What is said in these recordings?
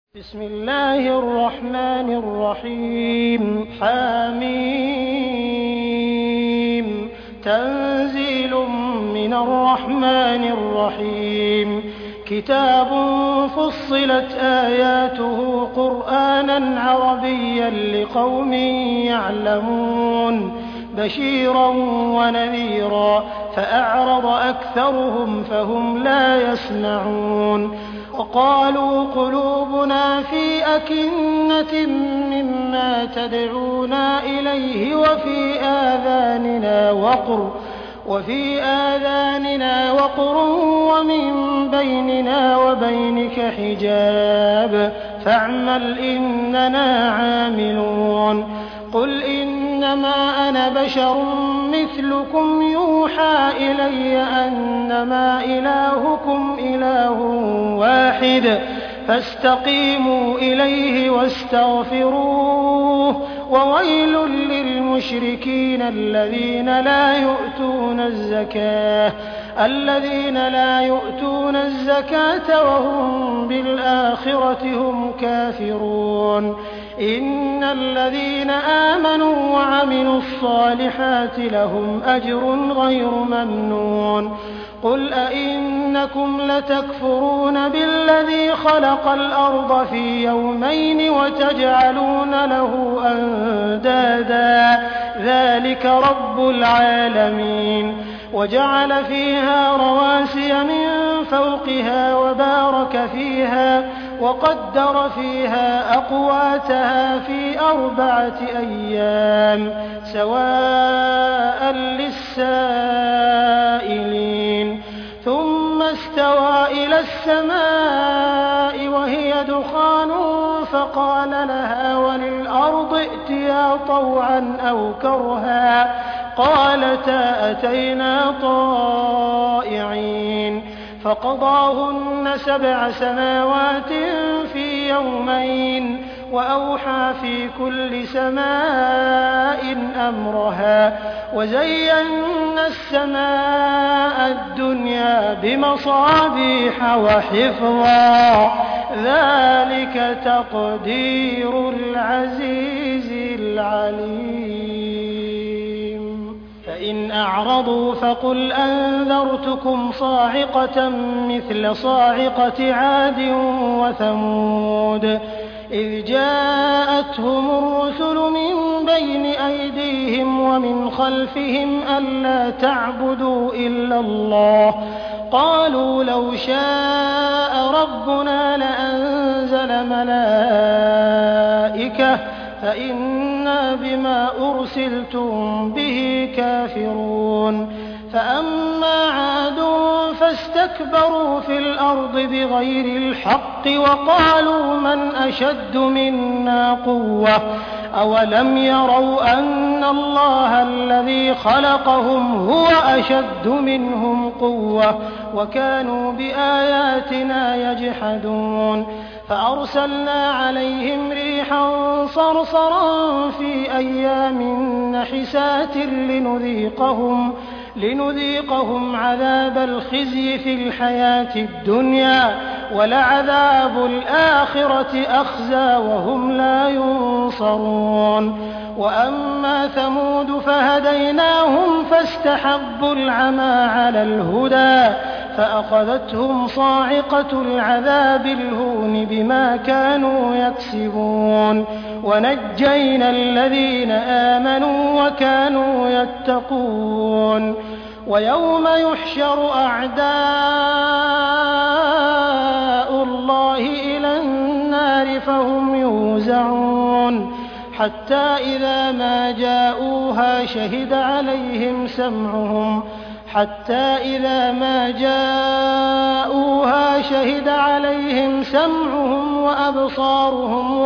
بسم الله الرحمن الرحيم حميم تنزيل من الرحمن الرحيم كتاب فصلت آياته قرآنا عربيا لقوم يعلمون بشيرا ونذيرا فأعرض أكثرهم فهم لا يسمعون وقالوا قلوبنا في أكنة مما تدعونا إليه وفي آذاننا وقر ومن بيننا وبينك حجاب فاعمل إننا عاملون قل إنما أنا بشر مثلكم يوحى إلي أنما إلهكم إله واحد فاستقيموا إليه واستغفروه وويل للمشركين الذين لا يؤتون الزكاة وهم بالآخرة هم كافرون إن الذين آمنوا وعملوا الصالحات لهم أجر غير ممنون قل أئنكم لتكفرون بالذي خلق الأرض في يومين وتجعلون له أندادا ذلك رب العالمين وجعل فيها رواسي من فوقها وبارك فيها وقدر فيها أقواتها في 4 أيام سواء للسائلين ثم استوى إلى السماء وهي دخان فقال لها وللأرض ائتيا طوعا أو كرها قالتا أتينا طائعين فقضاهن 7 سماوات في يومين وأوحى في كل سماء أمرها وزينا السماء الدنيا بمصابيح وحفظا ذلك تقدير العزيز العليم فإن أعرضوا فقل أنذرتكم صاعقة مثل صاعقة عاد وثمود إذ جاءتهم الرسل من بين أيديهم ومن خلفهم ألا تعبدوا إلا الله قالوا لو شاء ربنا لأنزل ملائكة فإنا بما أرسلتم به كافرون فأما عاد فاستكبروا في الأرض بغير الحق وقالوا من أشد منا قوة أولم يروا أن الله الذي خلقهم هو أشد منهم قوة وكانوا بآياتنا يجحدون فأرسلنا عليهم ريحا صرصرا في أيام نحسات لنذيقهم عذاب الخزي في الحياة الدنيا ولعذاب الآخرة أخزى وهم لا ينصرون وأما ثمود فهديناهم فاستحبوا العمى على الهدى فأخذتهم صاعقة العذاب الهون بما كانوا يكسبون ونجينا الذين آمنوا وكانوا يتقون ويوم يحشر أعداء الله إلى النار فهم يوزعون حتى إذا ما جاءوها شهد عليهم سمعهم وأبصارهم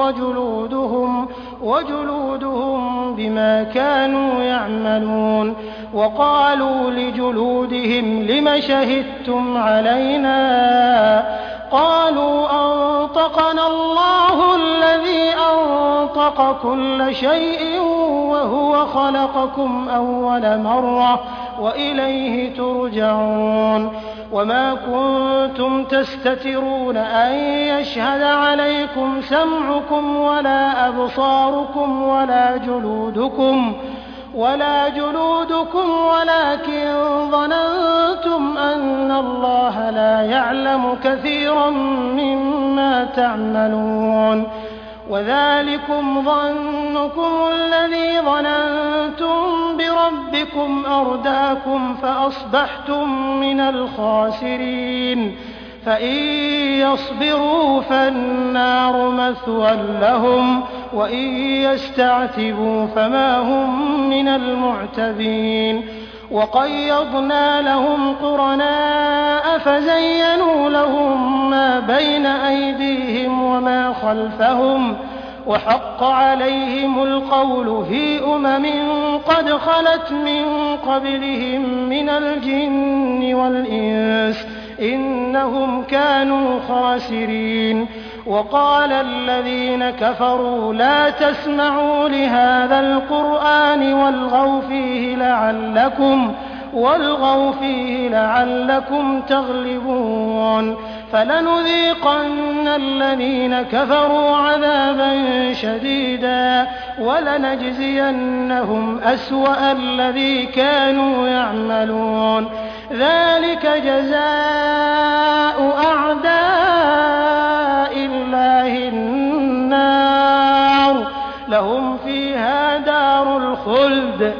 وجلودهم بما كانوا يعملون وقالوا لجلودهم لم شهدتم علينا قالوا أنطقنا الله الذي أنطق كل شيء وهو خلقكم أول مرة وإليه ترجعون وما كنتم تستترون أن يشهد عليكم سمعكم ولا أبصاركم ولا جلودكم ولكن ظننتم أن الله لا يعلم كثيرا مما تعملون وذلكم ظنكم الذي ظننتم بربكم أرداكم فأصبحتم من الخاسرين فإن يصبروا فالنار مثوى لهم وإن يستعتبوا فما هم من المعتبين وقيضنا لهم قرناء فزينوا لهم ما بين أيديهم وما خلفهم وحق عليهم القول في قد خلت من قبلهم من الجن والإنس إنهم كانوا خاسرين وقال الذين كفروا لا تسمعوا لهذا القرآن والغوا فيه لعلكم تغلبون فلنذيقن الذين كفروا عذابا شديدا ولنجزينهم أسوأ الذي كانوا يعملون ذلك جزاء أعداء الله النار لهم فيها دار الخلد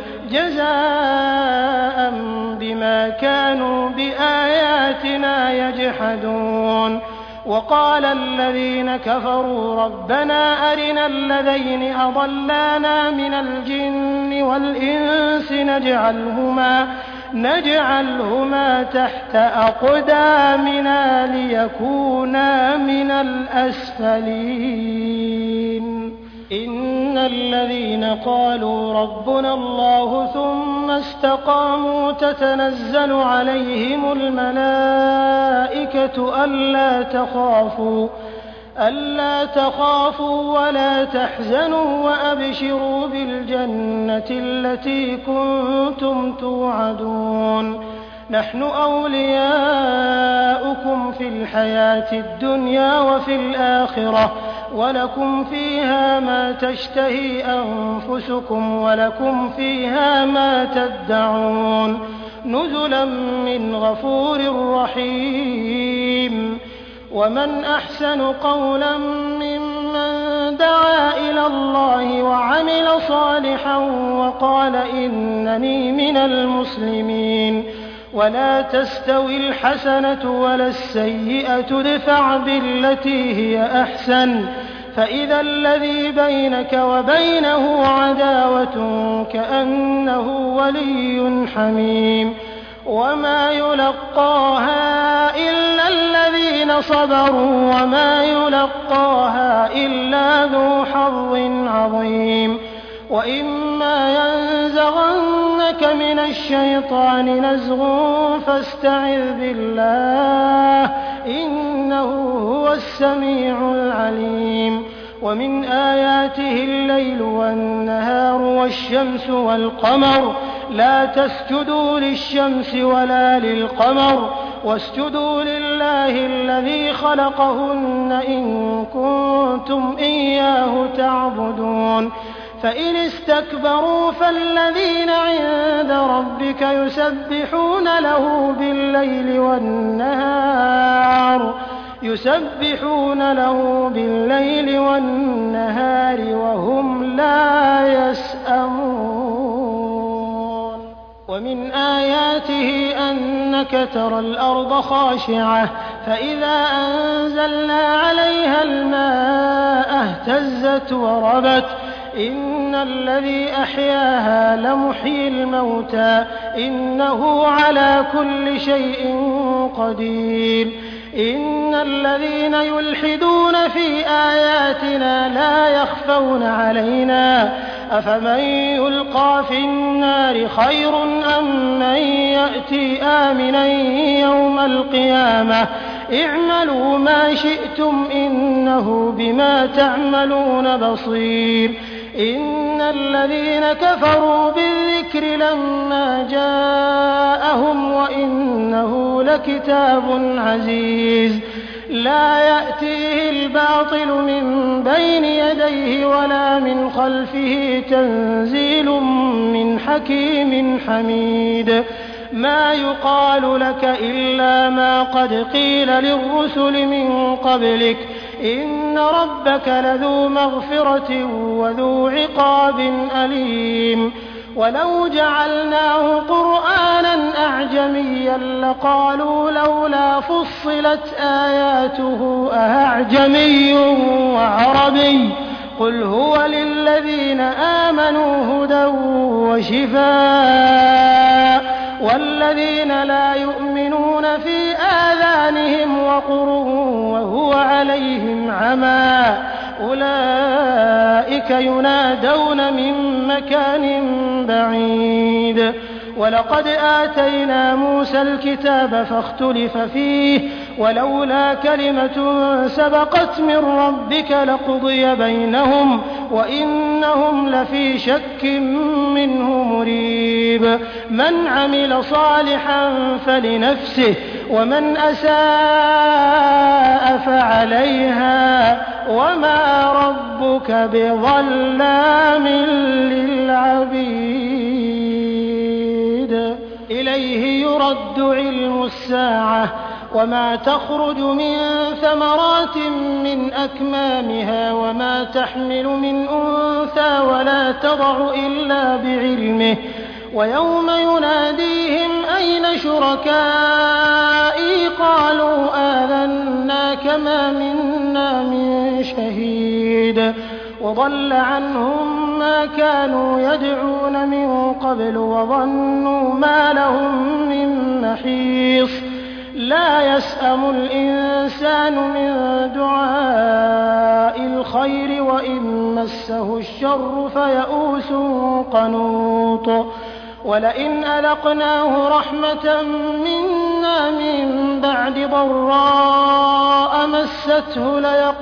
جزاء بما كانوا بآياتنا يجحدون وقال الذين كفروا ربنا أرنا الذين أضلانا من الجن والإنس نجعلهما تحت أقدامنا ليكونا من الأسفلين إن الذين قالوا ربنا الله ثم استقاموا تتنزل عليهم الملائكة ألا تخافوا ولا تحزنوا وأبشروا بالجنة التي كنتم توعدون نحن أولياؤكم في الحياة الدنيا وفي الآخرة ولكم فيها ما تشتهي أنفسكم ولكم فيها ما تدعون نزلا من غفور رحيم ومن أحسن قولا ممن دعا إلى الله وعمل صالحا وقال إنني من المسلمين ولا تستوي الحسنة ولا السيئة ادفع بالتي هي أحسن فإذا الذي بينك وبينه عداوة كأنه ولي حميم وما يلقاها إلا الذين صبروا وما يلقاها إلا ذو حظ عظيم وإما ينزغنك من الشيطان نزغ فاستعذ بالله إنه هو السميع العليم ومن آياته الليل والنهار والشمس والقمر لا تسجدوا للشمس ولا للقمر واسجدوا لله الذي خلقهن إن كنتم إياه تعبدون فإن استكبروا فالذين عند ربك يسبحون له بالليل والنهار وهم لا يسأمون ومن آياته أنك ترى الأرض خاشعة فإذا أنزلنا عليها الماء اهتزت وربت إن الذي أحياها لمحيي الموتى إنه على كل شيء قدير إن الذين يلحدون في آياتنا لا يخفون علينا أفمن يلقى في النار خير أم من يأتي آمنا يوم القيامة اعملوا ما شئتم إنه بما تعملون بصير إن الذين كفروا بالذكر لما جاءهم وإنه لكتاب عزيز لا يأتيه الباطل من بين يديه ولا من خلفه تنزيل من حكيم حميد ما يقال لك إلا ما قد قيل للرسل من قبلك إن ربك لذو مغفرة وذو عقاب أليم ولو جعلناه قرآنا أعجميا لقالوا لولا فصلت آياته أأعجمي وعربي قل هو للذين آمنوا هدى وشفاء والذين لا يؤمنون في آذانهم وقر وهو عليهم عمى أولئك ينادون من مكان بعيد ولقد آتينا موسى الكتاب فاختلف فيه ولولا كلمة سبقت من ربك لقضي بينهم وإنهم لفي شك منه مريب من عمل صالحا فلنفسه ومن أساء فعليها وما ربك بظلام للعبيد إليه يرد علم الساعة وما تخرج من ثمرات من أكمامها وما تحمل من أنثى ولا تضع إلا بعلمه ويوم يناديهم أين شركائي قالوا آذناك ما منا من شهيد وضل عنهم ما كانوا يدعون من قبل وظنوا ما لهم من محيص لا يسأم الإنسان من دعاء الخير وإن مسه الشر فيئوس قنوط ولئن أذقناه رحمة منا من بعد ضراء مسته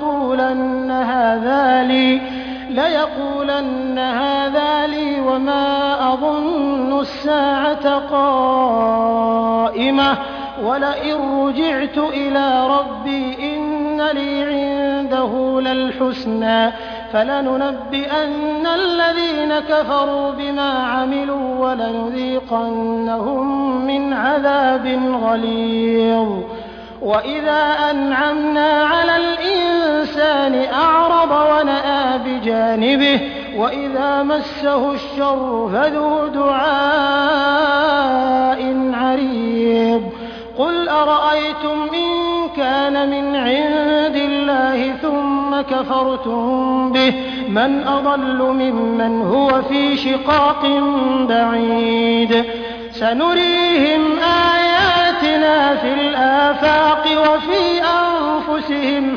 ليقولن هذا لي وما أظن الساعة قائمة ولئن رجعت إلى ربي إن لي عنده للحسنى فلننبئن الذين كفروا بما عملوا ولنذيقنهم من عذاب غليظ وإذا أنعمنا على الإنسان أعرض ونأى بجانبه وإذا مسه الشر فذو دعاء عريض قل أرأيتم إن كان من عند الله ثم كفرتم به من أضل ممن هو في شقاق بعيد سنريهم آياتنا في الآفاق وفي أنفسهم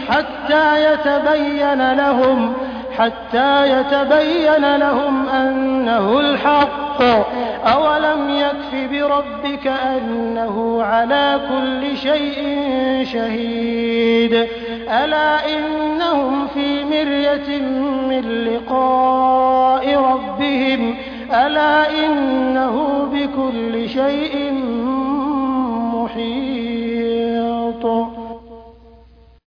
حتى يتبين لهم أنه الحق أولم يكف بربك أنه على كل شيء شهيد ألا إنهم في مرية من لقاء ربهم ألا إنه بكل شيء محيط